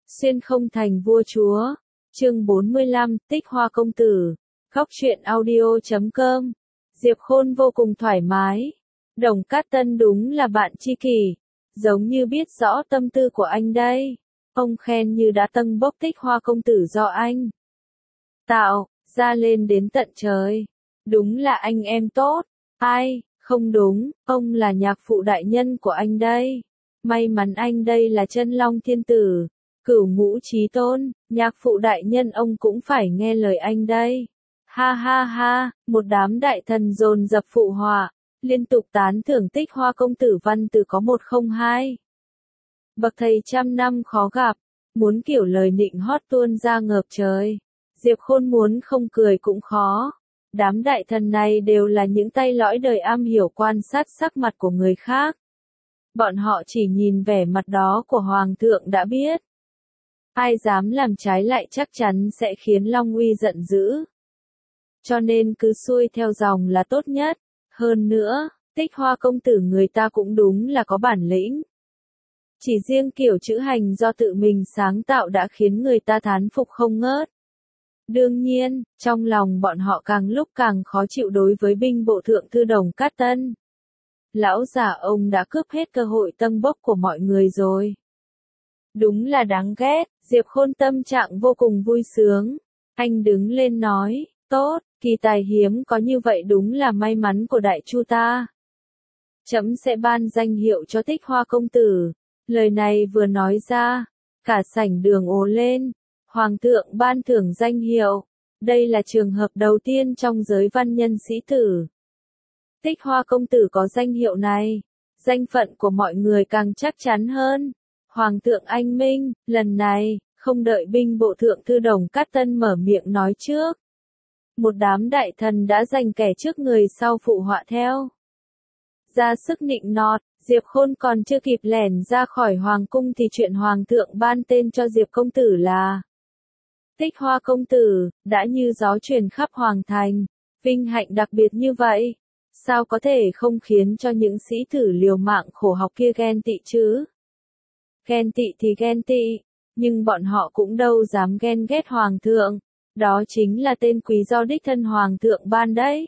Xuyên không thành vua chúa. Chương 45, Tích Hoa công tử. Góc truyện audio.com. Diệp Khôn vô cùng thoải mái. Đồng Cát Tân đúng là bạn tri kỷ, giống như biết rõ tâm tư của anh đây. Ông khen như đã tâng bốc Tích Hoa công tử do anh tạo ra lên đến tận trời. Đúng là anh em tốt. Ai, không đúng, ông là nhạc phụ đại nhân của anh đây. May mắn anh đây là Chân Long thiên tử, Cửu Ngũ chí tôn, nhạc phụ đại nhân ông cũng phải nghe lời anh đây. Ha ha ha, một đám đại thần dồn dập phụ họa, liên tục tán thưởng Tích Hoa công tử văn từ có một không hai. Bậc thầy trăm năm khó gặp, muốn kiểu lời nịnh hót tuôn ra ngập trời. Diệp Khôn muốn không cười cũng khó. Đám đại thần này đều là những tay lõi đời am hiểu quan sát sắc mặt của người khác. Bọn họ chỉ nhìn vẻ mặt đó của Hoàng thượng đã biết. Ai dám làm trái lại chắc chắn sẽ khiến Long Uy giận dữ. Cho nên cứ xuôi theo dòng là tốt nhất. Hơn nữa, Tích Hoa công tử người ta cũng đúng là có bản lĩnh. Chỉ riêng kiểu chữ hành do tự mình sáng tạo đã khiến người ta thán phục không ngớt. Đương nhiên, trong lòng bọn họ càng lúc càng khó chịu đối với binh bộ thượng thư Đồng Cát Tân. Lão già ông đã cướp hết cơ hội tâng bốc của mọi người rồi. Đúng là đáng ghét. Diệp Khôn tâm trạng vô cùng vui sướng. Anh đứng lên nói, tốt, kỳ tài hiếm có như vậy đúng là may mắn của đại chu ta. Trẫm sẽ ban danh hiệu cho Tích Hoa công tử. Lời này vừa nói ra, cả sảnh đường ồ lên. Hoàng thượng ban thưởng danh hiệu. Đây là trường hợp đầu tiên trong giới văn nhân sĩ tử. Tích Hoa công tử có danh hiệu này, danh phận của mọi người càng chắc chắn hơn. Hoàng thượng anh minh, lần này, không đợi binh bộ thượng thư Đồng Cát Tân mở miệng nói trước. Một đám đại thần đã giành kẻ trước người sau phụ họa theo. Ra sức nịnh nọt, Diệp Khôn còn chưa kịp lẻn ra khỏi hoàng cung thì chuyện hoàng thượng ban tên cho Diệp công tử là Tích Hoa công tử, đã như gió truyền khắp hoàng thành. Vinh hạnh đặc biệt như vậy, sao có thể không khiến cho những sĩ tử liều mạng khổ học kia ghen tị chứ? Ghen tị thì ghen tị, nhưng bọn họ cũng đâu dám ghen ghét hoàng thượng. Đó chính là tên quý do đích thân hoàng thượng ban đấy.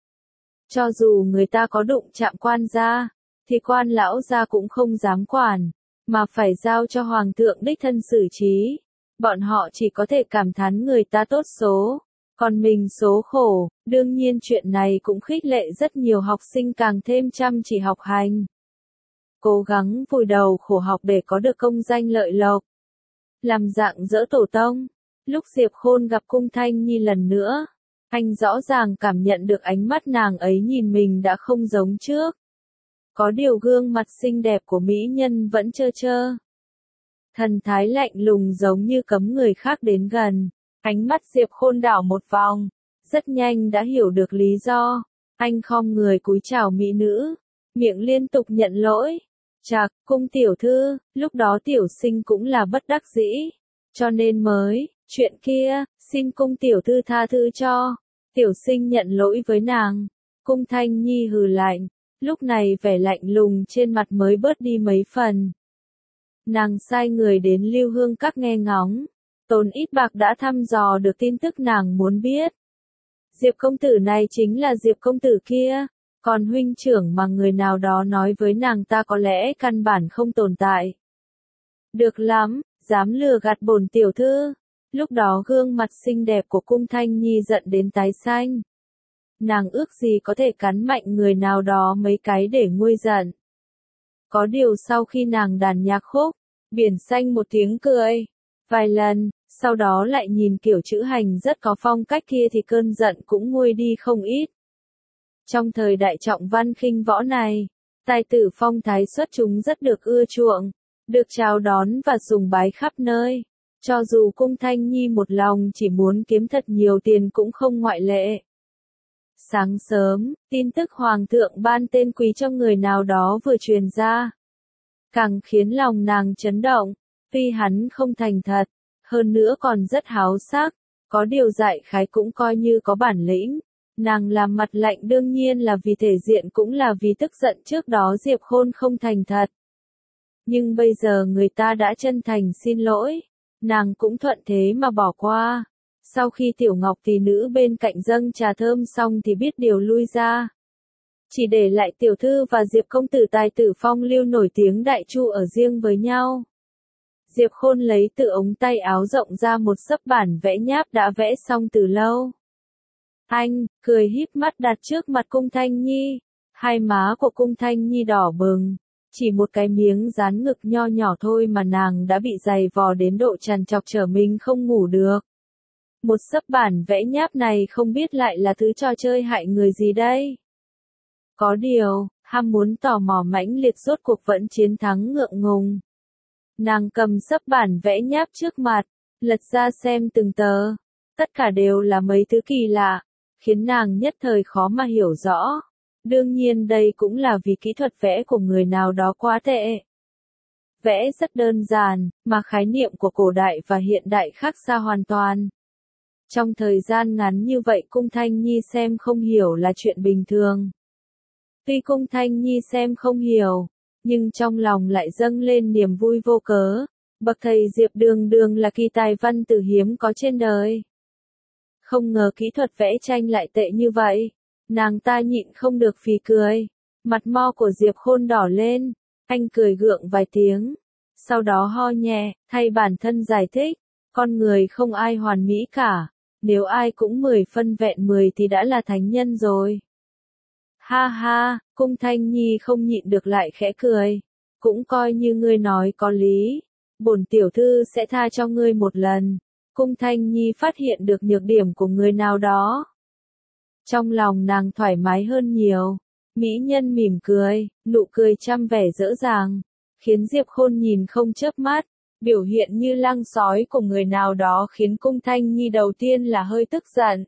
Cho dù người ta có đụng chạm quan gia, thì quan lão gia cũng không dám quản, mà phải giao cho hoàng thượng đích thân xử trí. Bọn họ chỉ có thể cảm thán người ta tốt số, còn mình số khổ. Đương nhiên chuyện này cũng khích lệ rất nhiều học sinh càng thêm chăm chỉ học hành. Cố gắng vùi đầu khổ học để có được công danh lợi lộc. Làm dạng dỡ tổ tông. Lúc Diệp Khôn gặp Cung Thanh Nhi lần nữa, anh rõ ràng cảm nhận được ánh mắt nàng ấy nhìn mình đã không giống trước. Có điều gương mặt xinh đẹp của mỹ nhân vẫn trơ trơ. Thần thái lạnh lùng giống như cấm người khác đến gần. Ánh mắt Diệp Khôn đảo một vòng, rất nhanh đã hiểu được lý do. Anh khom người cúi chào mỹ nữ, miệng liên tục nhận lỗi. Chạc, Cung tiểu thư, lúc đó tiểu sinh cũng là bất đắc dĩ, cho nên mới, chuyện kia, xin Cung tiểu thư tha thứ cho. Tiểu sinh nhận lỗi với nàng. Cung Thanh Nhi hừ lạnh, lúc này vẻ lạnh lùng trên mặt mới bớt đi mấy phần. Nàng sai người đến Lưu Hương Các nghe ngóng, tốn ít bạc đã thăm dò được tin tức nàng muốn biết. Diệp công tử này chính là Diệp công tử kia, còn huynh trưởng mà người nào đó nói với nàng ta có lẽ căn bản không tồn tại. Được lắm, dám lừa gạt bổn tiểu thư. Lúc đó gương mặt xinh đẹp của Cung Thanh Nhi giận đến tái xanh. Nàng ước gì có thể cắn mạnh người nào đó mấy cái để nguôi giận. Có điều sau khi nàng đàn nhạc khúc, biển xanh một tiếng cười vài lần, sau đó lại nhìn kiểu chữ hành rất có phong cách kia thì cơn giận cũng nguôi đi không ít. Trong thời đại trọng văn khinh võ này, tài tử phong thái xuất chúng rất được ưa chuộng, được chào đón và sùng bái khắp nơi. Cho dù Cung Thanh Nhi một lòng chỉ muốn kiếm thật nhiều tiền cũng không ngoại lệ. Sáng sớm, tin tức hoàng thượng ban tên quý cho người nào đó vừa truyền ra, càng khiến lòng nàng chấn động. Tuy hắn không thành thật, hơn nữa còn rất háo sắc, có điều đại khái cũng coi như có bản lĩnh. Nàng làm mặt lạnh đương nhiên là vì thể diện cũng là vì tức giận trước đó Diệp Khôn không thành thật. Nhưng bây giờ người ta đã chân thành xin lỗi, nàng cũng thuận thế mà bỏ qua. Sau khi Tiểu Ngọc tỷ nữ bên cạnh dâng trà thơm xong thì biết điều lui ra. Chỉ để lại tiểu thư và Diệp công tử tài tử phong lưu nổi tiếng đại chu ở riêng với nhau. Diệp Khôn lấy từ ống tay áo rộng ra một xấp bản vẽ nháp đã vẽ xong từ lâu. Anh, cười híp mắt đặt trước mặt Cung Thanh Nhi. Hai má của Cung Thanh Nhi đỏ bừng. Chỉ một cái miếng dán ngực nho nhỏ thôi mà nàng đã bị dày vò đến độ trằn trọc trở mình không ngủ được. Một xấp bản vẽ nháp này không biết lại là thứ trò chơi hại người gì đây. Có điều, ham muốn tò mò mãnh liệt rốt cuộc vẫn chiến thắng ngượng ngùng. Nàng cầm xấp bản vẽ nháp trước mặt, lật ra xem từng tờ. Tất cả đều là mấy thứ kỳ lạ, khiến nàng nhất thời khó mà hiểu rõ. Đương nhiên đây cũng là vì kỹ thuật vẽ của người nào đó quá tệ. Vẽ rất đơn giản, mà khái niệm của cổ đại và hiện đại khác xa hoàn toàn. Trong thời gian ngắn như vậy Cung Thanh Nhi xem không hiểu là chuyện bình thường. Tuy Cung Thanh Nhi xem không hiểu, nhưng trong lòng lại dâng lên niềm vui vô cớ. Bậc thầy Diệp đường đường là kỳ tài văn tử hiếm có trên đời. Không ngờ kỹ thuật vẽ tranh lại tệ như vậy. Nàng ta nhịn không được phì cười. Mặt mo của Diệp Khôn đỏ lên. Anh cười gượng vài tiếng. Sau đó ho nhẹ, thay bản thân giải thích. Con người không ai hoàn mỹ cả. Nếu ai cũng 10 phân vẹn 10 thì đã là thánh nhân rồi. Ha ha, Cung Thanh Nhi không nhịn được lại khẽ cười. Cũng coi như ngươi nói có lý. Bổn tiểu thư sẽ tha cho ngươi một lần. Cung Thanh Nhi phát hiện được nhược điểm của người nào đó. Trong lòng nàng thoải mái hơn nhiều. Mỹ nhân mỉm cười, nụ cười trăm vẻ dỡ dàng. Khiến Diệp Khôn nhìn không chớp mắt. Biểu hiện như lăng sói của người nào đó khiến Cung Thanh Nhi đầu tiên là hơi tức giận.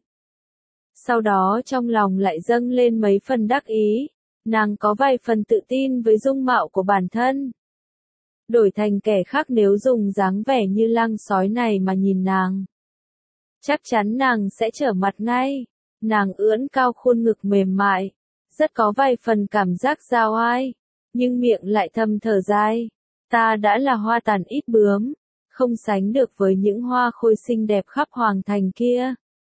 Sau đó trong lòng lại dâng lên mấy phần đắc ý. Nàng có vài phần tự tin với dung mạo của bản thân. Đổi thành kẻ khác nếu dùng dáng vẻ như lăng sói này mà nhìn nàng. Chắc chắn nàng sẽ trở mặt ngay. Nàng ưỡn cao khuôn ngực mềm mại. Rất có vài phần cảm giác giao ai. Nhưng miệng lại thầm thở dài. Ta đã là hoa tàn ít bướm. Không sánh được với những hoa khôi xinh đẹp khắp hoàng thành kia.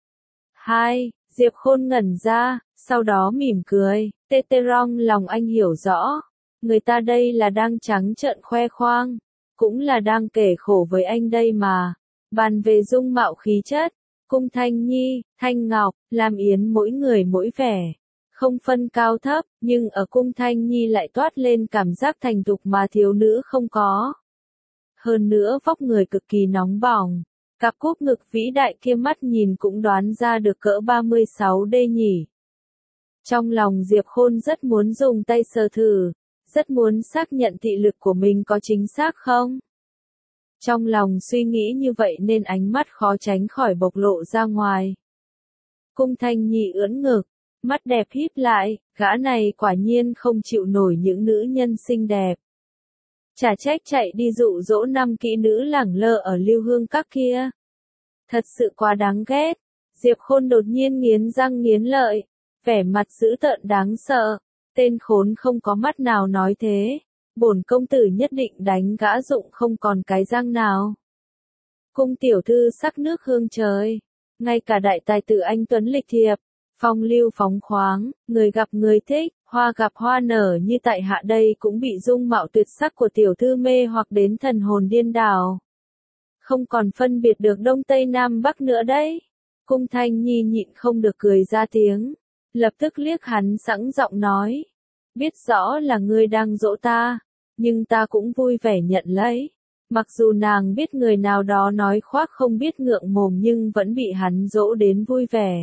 Diệp Khôn ngẩn ra, sau đó mỉm cười. Tê tê rong lòng anh hiểu rõ. Người ta đây là đang trắng trợn khoe khoang. Cũng là đang kể khổ với anh đây mà. Bàn về dung mạo khí chất. Cung Thanh Nhi, Thanh Ngọc, Lam Yến mỗi người mỗi vẻ. Không phân cao thấp, nhưng ở Cung Thanh Nhi lại toát lên cảm giác thành thục mà thiếu nữ không có. Hơn nữa vóc người cực kỳ nóng bỏng. Cặp cúp ngực vĩ đại kia mắt nhìn cũng đoán ra được cỡ 36D nhỉ. Trong lòng Diệp Khôn rất muốn dùng tay sờ thử. Rất muốn xác nhận thị lực của mình có chính xác không? Trong lòng suy nghĩ như vậy nên ánh mắt khó tránh khỏi bộc lộ ra ngoài. Cung Thanh Nhi ưỡn ngực, mắt đẹp híp lại, gã này quả nhiên không chịu nổi những nữ nhân xinh đẹp. Chả trách chạy đi dụ dỗ 5 kỹ nữ lẳng lơ ở Lưu Hương Các kia. Thật sự quá đáng ghét. Diệp Khôn đột nhiên nghiến răng nghiến lợi, vẻ mặt dữ tợn đáng sợ. Tên khốn không có mắt nào nói thế. Bổn công tử nhất định đánh gã dụng không còn cái răng nào. Cung tiểu thư sắc nước hương trời. Ngay cả đại tài tử anh tuấn lịch thiệp, phong lưu phóng khoáng, người gặp người thích, hoa gặp hoa nở như tại hạ đây cũng bị dung mạo tuyệt sắc của tiểu thư mê hoặc đến thần hồn điên đảo. Không còn phân biệt được đông tây nam bắc nữa đấy. Cung Thanh Nhi nhịn không được cười ra tiếng. Lập tức liếc hắn sẵn giọng nói. Biết rõ là ngươi đang dỗ ta, nhưng ta cũng vui vẻ nhận lấy. Mặc dù nàng biết người nào đó nói khoác không biết ngượng mồm nhưng vẫn bị hắn dỗ đến vui vẻ.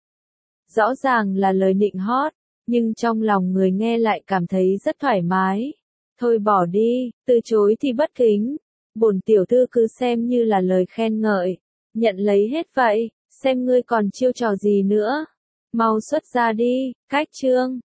Rõ ràng là lời nịnh hót, nhưng trong lòng người nghe lại cảm thấy rất thoải mái. Thôi bỏ đi, từ chối thì bất kính. Bổn tiểu thư cứ xem như là lời khen ngợi. Nhận lấy hết vậy, xem ngươi còn chiêu trò gì nữa. Mau xuất ra đi, cách chương.